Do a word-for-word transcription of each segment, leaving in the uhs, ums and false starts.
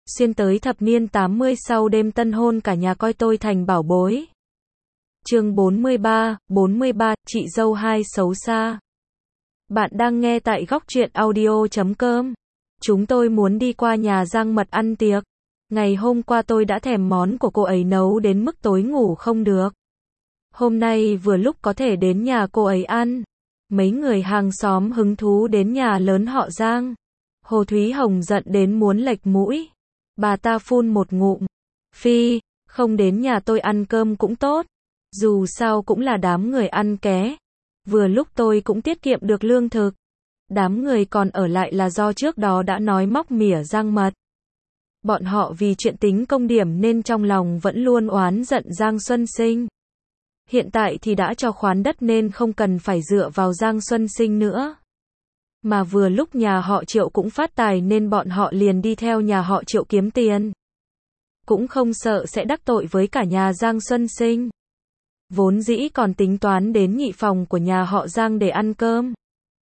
xuyên tới thập niên tám mươi sau đêm tân hôn cả nhà coi tôi thành bảo bối. Chương bốn mươi ba, bốn mươi ba, chị dâu hai xấu xa. Bạn đang nghe tại góc truyện audio chấm com. Chúng tôi muốn đi qua nhà Giang Mật ăn tiệc. Ngày hôm qua tôi đã thèm món của cô ấy nấu đến mức tối ngủ không được. Hôm nay vừa lúc có thể đến nhà cô ấy ăn. Mấy người hàng xóm hứng thú đến nhà lớn họ Giang. Hồ Thúy Hồng giận đến muốn lệch mũi. Bà ta phun một ngụm. Phi, không đến nhà tôi ăn cơm cũng tốt. Dù sao cũng là đám người ăn ké. Vừa lúc tôi cũng tiết kiệm được lương thực. Đám người còn ở lại là do trước đó đã nói móc mỉa Giang Mật. Bọn họ vì chuyện tính công điểm nên trong lòng vẫn luôn oán giận Giang Xuân Sinh. Hiện tại thì đã cho khoán đất nên không cần phải dựa vào Giang Xuân Sinh nữa. Mà vừa lúc nhà họ Triệu cũng phát tài nên bọn họ liền đi theo nhà họ Triệu kiếm tiền. Cũng không sợ sẽ đắc tội với cả nhà Giang Xuân Sinh. Vốn dĩ còn tính toán đến nhị phòng của nhà họ Giang để ăn cơm.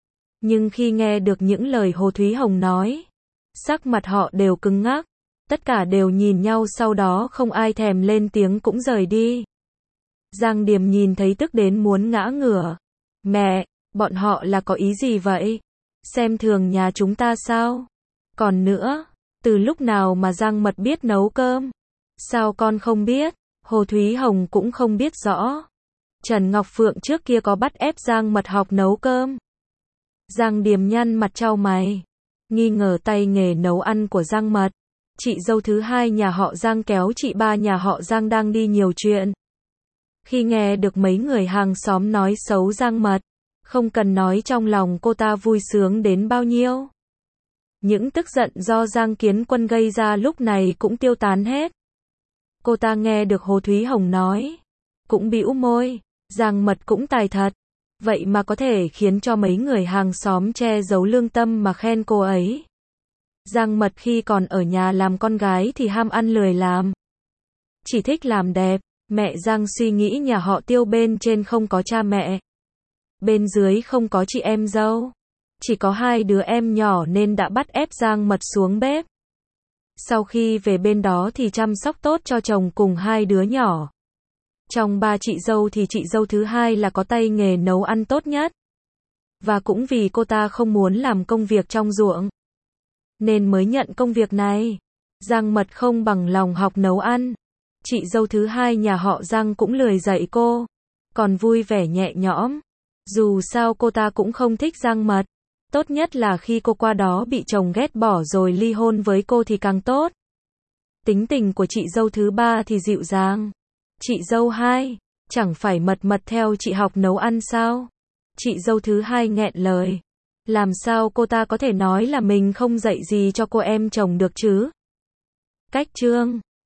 Nhưng khi nghe được những lời Hồ Thúy Hồng nói, sắc mặt họ đều cứng ngắc. Tất cả đều nhìn nhau, sau đó không ai thèm lên tiếng cũng rời đi. Giang Điềm nhìn thấy tức đến muốn ngã ngửa. Mẹ, bọn họ là có ý gì vậy? Xem thường nhà chúng ta sao? Còn nữa, từ lúc nào mà Giang Mật biết nấu cơm? Sao con không biết? Hồ Thúy Hồng cũng không biết rõ. Trần Ngọc Phượng trước kia có bắt ép Giang Mật học nấu cơm. Giang Điềm nhăn mặt chau mày, nghi ngờ tay nghề nấu ăn của Giang Mật. Chị dâu thứ hai nhà họ Giang kéo chị ba nhà họ Giang đang đi nhiều chuyện. Khi nghe được mấy người hàng xóm nói xấu Giang Mật, không cần nói trong lòng cô ta vui sướng đến bao nhiêu. Những tức giận do Giang Kiến Quân gây ra lúc này cũng tiêu tán hết. Cô ta nghe được Hồ Thúy Hồng nói, cũng bĩu môi, Giang Mật cũng tài thật. Vậy mà có thể khiến cho mấy người hàng xóm che giấu lương tâm mà khen cô ấy. Giang Mật khi còn ở nhà làm con gái thì ham ăn lười làm. Chỉ thích làm đẹp. Mẹ Giang suy nghĩ nhà họ Tiêu bên trên không có cha mẹ. Bên dưới không có chị em dâu. Chỉ có hai đứa em nhỏ nên đã bắt ép Giang Mật xuống bếp. Sau khi về bên đó thì chăm sóc tốt cho chồng cùng hai đứa nhỏ. Trong ba chị dâu thì chị dâu thứ hai là có tay nghề nấu ăn tốt nhất. Và cũng vì cô ta không muốn làm công việc trong ruộng, nên mới nhận công việc này. Giang Mật không bằng lòng học nấu ăn. Chị dâu thứ hai nhà họ Giang cũng lười dạy cô, còn vui vẻ nhẹ nhõm. Dù sao cô ta cũng không thích Giang Mật. Tốt nhất là khi cô qua đó bị chồng ghét bỏ rồi ly hôn với cô thì càng tốt. Tính tình của chị dâu thứ ba thì dịu dàng. Chị dâu hai, chẳng phải mật mật theo chị học nấu ăn sao? Chị dâu thứ hai nghẹn lời. Làm sao cô ta có thể nói là mình không dạy gì cho cô em chồng được chứ? Cách chương